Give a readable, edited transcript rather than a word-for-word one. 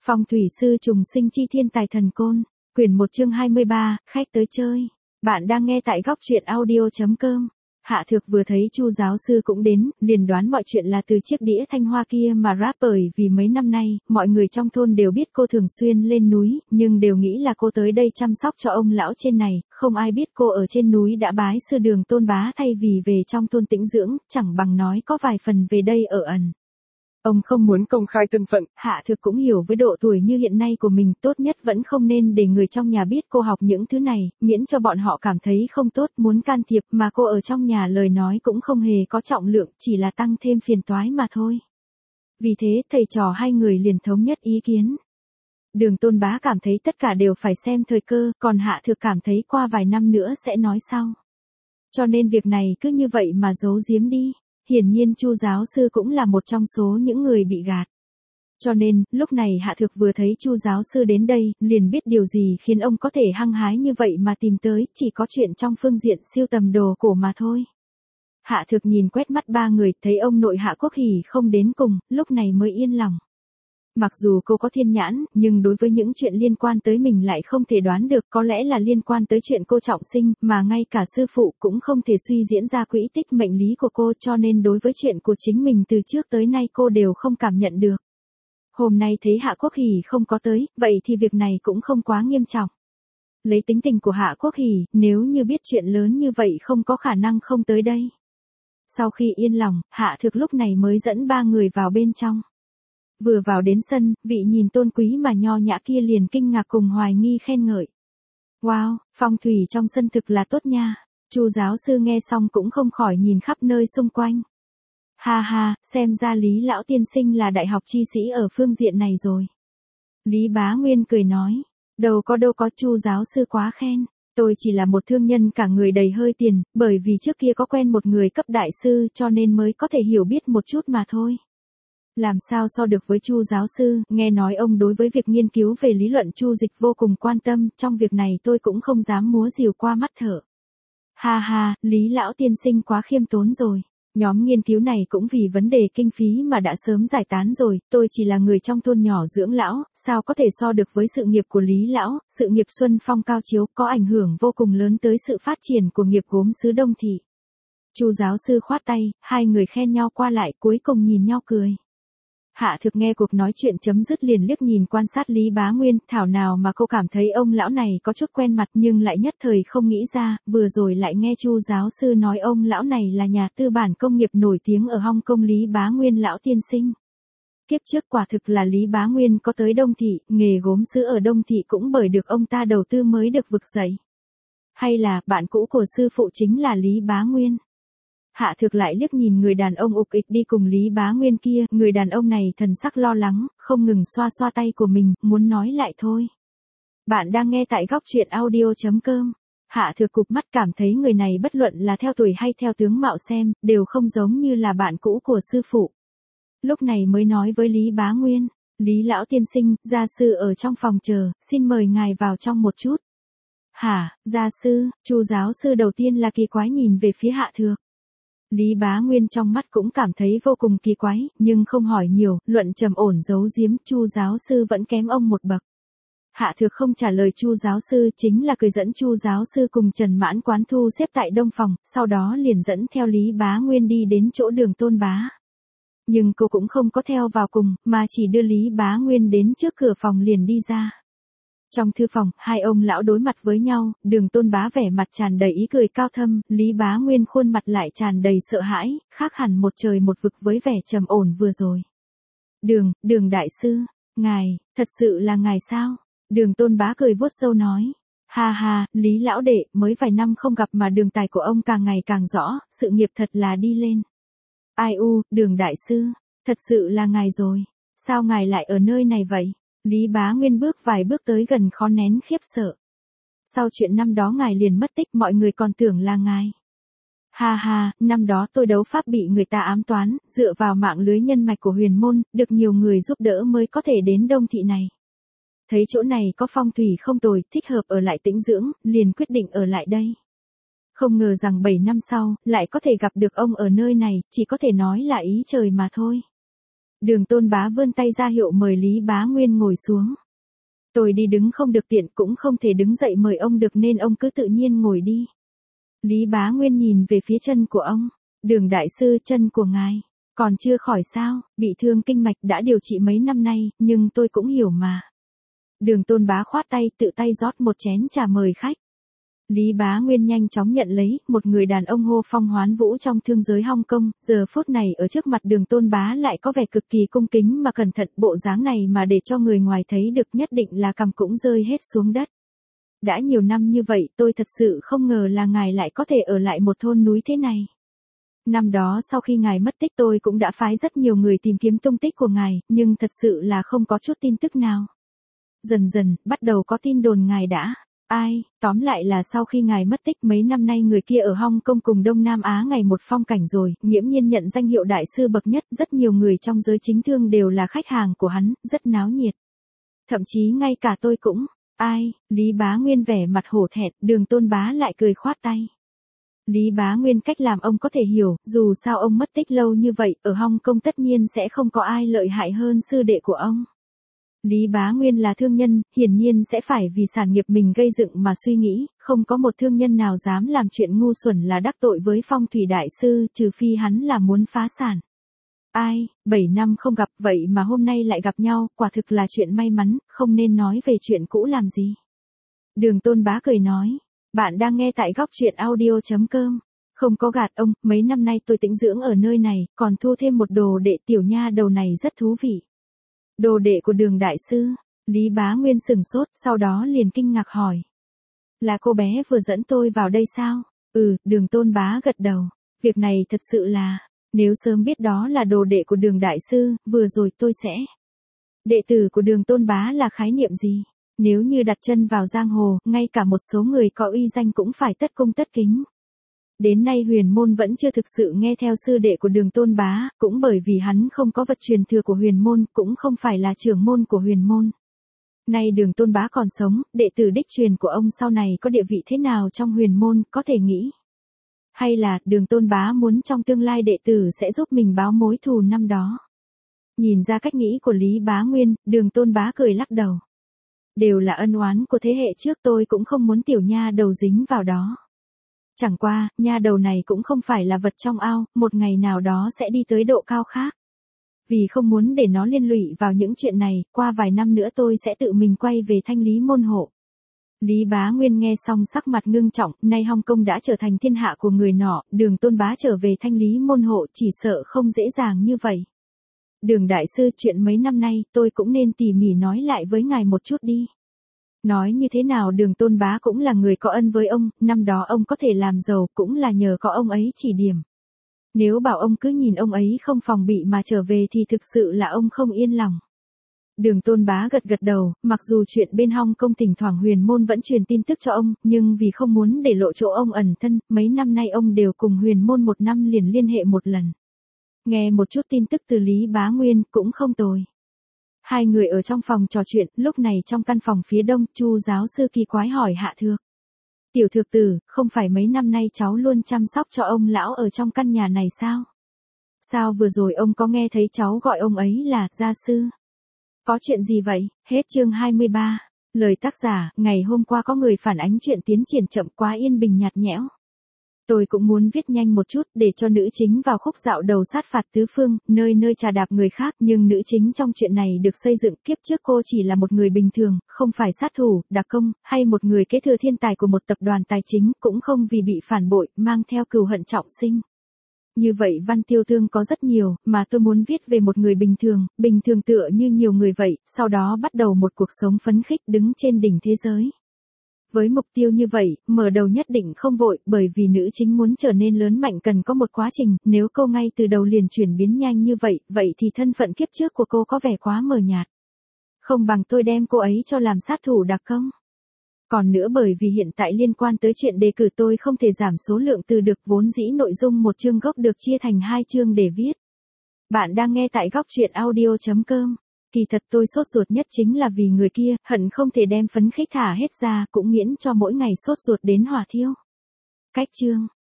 Phong thủy sư trùng sinh chi thiên tài thần côn, quyển 1 chương 23, khách tới chơi. Bạn đang nghe tại góc truyện audio.com. Hạ Thược vừa thấy Chu giáo sư cũng đến, liền đoán mọi chuyện là từ chiếc đĩa thanh hoa kia mà rap, bởi vì mấy năm nay, mọi người trong thôn đều biết cô thường xuyên lên núi, nhưng đều nghĩ là cô tới đây chăm sóc cho ông lão trên này, không ai biết cô ở trên núi đã bái sư Đường Tôn Bá thay vì về trong thôn tĩnh dưỡng, chẳng bằng nói có vài phần về đây ở ẩn. Ông không muốn công khai thân phận, Hạ Thược cũng hiểu với độ tuổi như hiện nay của mình, tốt nhất vẫn không nên để người trong nhà biết cô học những thứ này, miễn cho bọn họ cảm thấy không tốt, muốn can thiệp, mà cô ở trong nhà lời nói cũng không hề có trọng lượng, chỉ là tăng thêm phiền toái mà thôi. Vì thế, thầy trò hai người liền thống nhất ý kiến. Đường Tôn Bá cảm thấy tất cả đều phải xem thời cơ, còn Hạ Thược cảm thấy qua vài năm nữa sẽ nói sau. Cho nên việc này cứ như vậy mà giấu giếm đi. Hiển nhiên Chu giáo sư cũng là một trong số những người bị gạt. Cho nên, lúc này Hạ Thược vừa thấy Chu giáo sư đến đây, liền biết điều gì khiến ông có thể hăng hái như vậy mà tìm tới, chỉ có chuyện trong phương diện siêu tầm đồ cổ mà thôi. Hạ Thược nhìn quét mắt ba người, thấy ông nội Hạ Quốc Hỉ không đến cùng, lúc này mới yên lòng. Mặc dù cô có thiên nhãn, nhưng đối với những chuyện liên quan tới mình lại không thể đoán được, có lẽ là liên quan tới chuyện cô trọng sinh, mà ngay cả sư phụ cũng không thể suy diễn ra quỹ tích mệnh lý của cô, cho nên đối với chuyện của chính mình từ trước tới nay cô đều không cảm nhận được. Hôm nay thấy Hạ Quốc Hỉ không có tới, vậy thì việc này cũng không quá nghiêm trọng. Lấy tính tình của Hạ Quốc Hỉ, nếu như biết chuyện lớn như vậy không có khả năng không tới đây. Sau khi yên lòng, Hạ Thược lúc này mới dẫn ba người vào bên trong. Vừa vào đến sân, vị nhìn tôn quý mà nho nhã kia liền kinh ngạc cùng hoài nghi khen ngợi. Wow, phong thủy trong sân thực là tốt nha. Chu giáo sư nghe xong cũng không khỏi nhìn khắp nơi xung quanh. Ha ha, xem ra Lý lão tiên sinh là đại học chi sĩ ở phương diện này rồi. Lý Bá Nguyên cười nói, đâu có, Chu giáo sư quá khen. Tôi chỉ là một thương nhân cả người đầy hơi tiền, bởi vì trước kia có quen một người cấp đại sư cho nên mới có thể hiểu biết một chút mà thôi. Làm sao so được với Chu giáo sư, nghe nói ông đối với việc nghiên cứu về lý luận Chu dịch vô cùng quan tâm, trong việc này tôi cũng không dám múa rìu qua mắt thở. Ha ha, Lý lão tiên sinh quá khiêm tốn rồi. Nhóm nghiên cứu này cũng vì vấn đề kinh phí mà đã sớm giải tán rồi, tôi chỉ là người trong thôn nhỏ dưỡng lão, sao có thể so được với sự nghiệp của Lý lão, sự nghiệp Xuân Phong cao chiếu có ảnh hưởng vô cùng lớn tới sự phát triển của nghiệp gốm xứ Đông Thị. Chu giáo sư khoát tay, hai người khen nhau qua lại cuối cùng nhìn nhau cười. Hạ Thược nghe cuộc nói chuyện chấm dứt liền liếc nhìn quan sát Lý Bá Nguyên, thảo nào mà cô cảm thấy ông lão này có chút quen mặt nhưng lại nhất thời không nghĩ ra, vừa rồi lại nghe Chu giáo sư nói ông lão này là nhà tư bản công nghiệp nổi tiếng ở Hong Kong Lý Bá Nguyên lão tiên sinh. Kiếp trước quả thực là Lý Bá Nguyên có tới Đông Thị, nghề gốm sứ ở Đông Thị cũng bởi được ông ta đầu tư mới được vực dậy. Hay là bạn cũ của sư phụ chính là Lý Bá Nguyên? Hạ Thược lại liếc nhìn người đàn ông ục ịch đi cùng Lý Bá Nguyên kia, người đàn ông này thần sắc lo lắng, không ngừng xoa xoa tay của mình, muốn nói lại thôi. Bạn đang nghe tại góc truyện audio.com. Hạ Thược cụp mắt cảm thấy người này bất luận là theo tuổi hay theo tướng mạo xem, đều không giống như là bạn cũ của sư phụ. Lúc này mới nói với Lý Bá Nguyên, Lý lão tiên sinh, gia sư ở trong phòng chờ, xin mời ngài vào trong một chút. Hả, gia sư? Chu giáo sư đầu tiên là kỳ quái nhìn về phía Hạ Thược. Lý Bá Nguyên trong mắt cũng cảm thấy vô cùng kỳ quái, nhưng không hỏi nhiều, luận trầm ổn giấu giếm, Chu giáo sư vẫn kém ông một bậc. Hạ Thược không trả lời Chu giáo sư, chính là cười dẫn Chu giáo sư cùng Trần Mãn Quán thu xếp tại đông phòng, sau đó liền dẫn theo Lý Bá Nguyên đi đến chỗ Đường Tôn Bá. Nhưng cô cũng không có theo vào cùng, mà chỉ đưa Lý Bá Nguyên đến trước cửa phòng liền đi ra. Trong thư phòng, hai ông lão đối mặt với nhau, Đường Tôn Bá vẻ mặt tràn đầy ý cười cao thâm, Lý Bá Nguyên khuôn mặt lại tràn đầy sợ hãi, khác hẳn một trời một vực với vẻ trầm ổn vừa rồi. Đường đại sư, ngài, thật sự là ngài sao? Đường Tôn Bá cười vuốt râu nói. Ha ha, Lý lão đệ, mới vài năm không gặp mà đường tài của ông càng ngày càng rõ, sự nghiệp thật là đi lên. Ai u, Đường đại sư, thật sự là ngài rồi. Sao ngài lại ở nơi này vậy? Lý Bá Nguyên bước vài bước tới gần khó nén khiếp sợ. Sau chuyện năm đó ngài liền mất tích, mọi người còn tưởng là ngài. Ha ha, năm đó tôi đấu pháp bị người ta ám toán, dựa vào mạng lưới nhân mạch của huyền môn, được nhiều người giúp đỡ mới có thể đến Đông Thị này. Thấy chỗ này có phong thủy không tồi, thích hợp ở lại tĩnh dưỡng, liền quyết định ở lại đây. Không ngờ rằng 7 năm sau, lại có thể gặp được ông ở nơi này, chỉ có thể nói là ý trời mà thôi. Đường Tôn Bá vươn tay ra hiệu mời Lý Bá Nguyên ngồi xuống. Tôi đi đứng không được tiện cũng không thể đứng dậy mời ông được nên ông cứ tự nhiên ngồi đi. Lý Bá Nguyên nhìn về phía chân của ông. Đường đại sư, chân của ngài còn chưa khỏi sao, bị thương kinh mạch đã điều trị mấy năm nay, nhưng tôi cũng hiểu mà. Đường Tôn Bá khoát tay tự tay rót một chén trà mời khách. Lý Bá Nguyên nhanh chóng nhận lấy, một người đàn ông hô phong hoán vũ trong thương giới Hong Kong, giờ phút này ở trước mặt Đường Tôn Bá lại có vẻ cực kỳ cung kính mà cẩn thận, bộ dáng này mà để cho người ngoài thấy được nhất định là cằm cũng rơi hết xuống đất. Đã nhiều năm như vậy tôi thật sự không ngờ là ngài lại có thể ở lại một thôn núi thế này. Năm đó sau khi ngài mất tích tôi cũng đã phái rất nhiều người tìm kiếm tung tích của ngài, nhưng thật sự là không có chút tin tức nào. Dần dần, bắt đầu có tin đồn ngài đã. Tóm lại là sau khi ngài mất tích mấy năm nay người kia ở Hong Kong cùng Đông Nam Á ngày một phong cảnh rồi, nghiễm nhiên nhận danh hiệu đại sư bậc nhất, rất nhiều người trong giới chính thương đều là khách hàng của hắn, rất náo nhiệt. Thậm chí ngay cả tôi cũng. Lý Bá Nguyên vẻ mặt hổ thẹn, Đường Tôn Bá lại cười khoát tay. Lý Bá Nguyên cách làm ông có thể hiểu, dù sao ông mất tích lâu như vậy, ở Hong Kong tất nhiên sẽ không có ai lợi hại hơn sư đệ của ông. Lý Bá Nguyên là thương nhân, hiển nhiên sẽ phải vì sản nghiệp mình gây dựng mà suy nghĩ, không có một thương nhân nào dám làm chuyện ngu xuẩn là đắc tội với Phong Thủy Đại Sư, trừ phi hắn là muốn phá sản. 7 năm không gặp vậy mà hôm nay lại gặp nhau, quả thực là chuyện may mắn, không nên nói về chuyện cũ làm gì. Đường Tôn Bá cười nói, bạn đang nghe tại góc truyện audio.com. Không có gạt ông, mấy năm nay tôi tĩnh dưỡng ở nơi này, còn thu thêm một đồ đệ, tiểu nha đầu này rất thú vị. Đồ đệ của Đường đại sư? Lý Bá Nguyên sửng sốt, sau đó liền kinh ngạc hỏi. Là cô bé vừa dẫn tôi vào đây sao? Đường Tôn Bá gật đầu. Việc này thật sự là, nếu sớm biết đó là đồ đệ của Đường đại sư, vừa rồi tôi sẽ. Đệ tử của Đường Tôn Bá là khái niệm gì? Nếu như đặt chân vào giang hồ, ngay cả một số người có uy danh cũng phải tất cung tất kính. Đến nay Huyền Môn vẫn chưa thực sự nghe theo sư đệ của Đường Tôn Bá, cũng bởi vì hắn không có vật truyền thừa của Huyền Môn, cũng không phải là trưởng môn của Huyền Môn. Nay Đường Tôn Bá còn sống, đệ tử đích truyền của ông sau này có địa vị thế nào trong Huyền Môn, có thể nghĩ. Hay là, Đường Tôn Bá muốn trong tương lai đệ tử sẽ giúp mình báo mối thù năm đó. Nhìn ra cách nghĩ của Lý Bá Nguyên, Đường Tôn Bá cười lắc đầu. Đều là ân oán của thế hệ trước, tôi cũng không muốn tiểu nha đầu dính vào đó. Chẳng qua, nha đầu này cũng không phải là vật trong ao, một ngày nào đó sẽ đi tới độ cao khác. Vì không muốn để nó liên lụy vào những chuyện này, qua vài năm nữa tôi sẽ tự mình quay về Thanh Lý môn hộ. Lý Bá Nguyên nghe xong sắc mặt ngưng trọng, nay Hong Kong đã trở thành thiên hạ của người nọ, Đường Tôn Bá trở về Thanh Lý môn hộ chỉ sợ không dễ dàng như vậy. Đường đại sư, chuyện mấy năm nay tôi cũng nên tỉ mỉ nói lại với ngài một chút đi. Nói như thế nào Đường Tôn Bá cũng là người có ân với ông, năm đó ông có thể làm giàu cũng là nhờ có ông ấy chỉ điểm. Nếu bảo ông cứ nhìn ông ấy không phòng bị mà trở về thì thực sự là ông không yên lòng. Đường Tôn Bá gật gật đầu, mặc dù chuyện bên Hong Kong thỉnh thoảng Huyền Môn vẫn truyền tin tức cho ông, nhưng vì không muốn để lộ chỗ ông ẩn thân, mấy năm nay ông đều cùng Huyền Môn một năm liền liên hệ một lần. Nghe một chút tin tức từ Lý Bá Nguyên cũng không tồi. Hai người ở trong phòng trò chuyện, lúc này trong căn phòng phía đông, Chu giáo sư kỳ quái hỏi Hạ Thược. Tiểu Thược tử, không phải mấy năm nay cháu luôn chăm sóc cho ông lão ở trong căn nhà này sao? Sao vừa rồi ông có nghe thấy cháu gọi ông ấy là gia sư? Có chuyện gì vậy? Hết chương 23. Lời tác giả, ngày hôm qua có người phản ánh chuyện tiến triển chậm quá yên bình nhạt nhẽo. Tôi cũng muốn viết nhanh một chút để cho nữ chính vào khúc dạo đầu sát phạt tứ phương, nơi nơi trà đạp người khác, nhưng nữ chính trong chuyện này được xây dựng kiếp trước cô chỉ là một người bình thường, không phải sát thủ, đặc công, hay một người kế thừa thiên tài của một tập đoàn tài chính, cũng không vì bị phản bội, mang theo cừu hận trọng sinh. Như vậy văn tiêu thương có rất nhiều, mà tôi muốn viết về một người bình thường tựa như nhiều người vậy, sau đó bắt đầu một cuộc sống phấn khích đứng trên đỉnh thế giới. Với mục tiêu như vậy, mở đầu nhất định không vội, bởi vì nữ chính muốn trở nên lớn mạnh cần có một quá trình, nếu cô ngay từ đầu liền chuyển biến nhanh như vậy, vậy thì thân phận kiếp trước của cô có vẻ quá mờ nhạt. Không bằng tôi đem cô ấy cho làm sát thủ đặc công. Còn nữa bởi vì hiện tại liên quan tới chuyện đề cử tôi không thể giảm số lượng từ được, vốn dĩ nội dung một chương gốc được chia thành 2 chương để viết. Bạn đang nghe tại góc truyện audio.com. Kỳ thật tôi sốt ruột nhất chính là vì người kia, hận không thể đem phấn khích thả hết ra, cũng miễn cho mỗi ngày sốt ruột đến hỏa thiêu. Cách chương.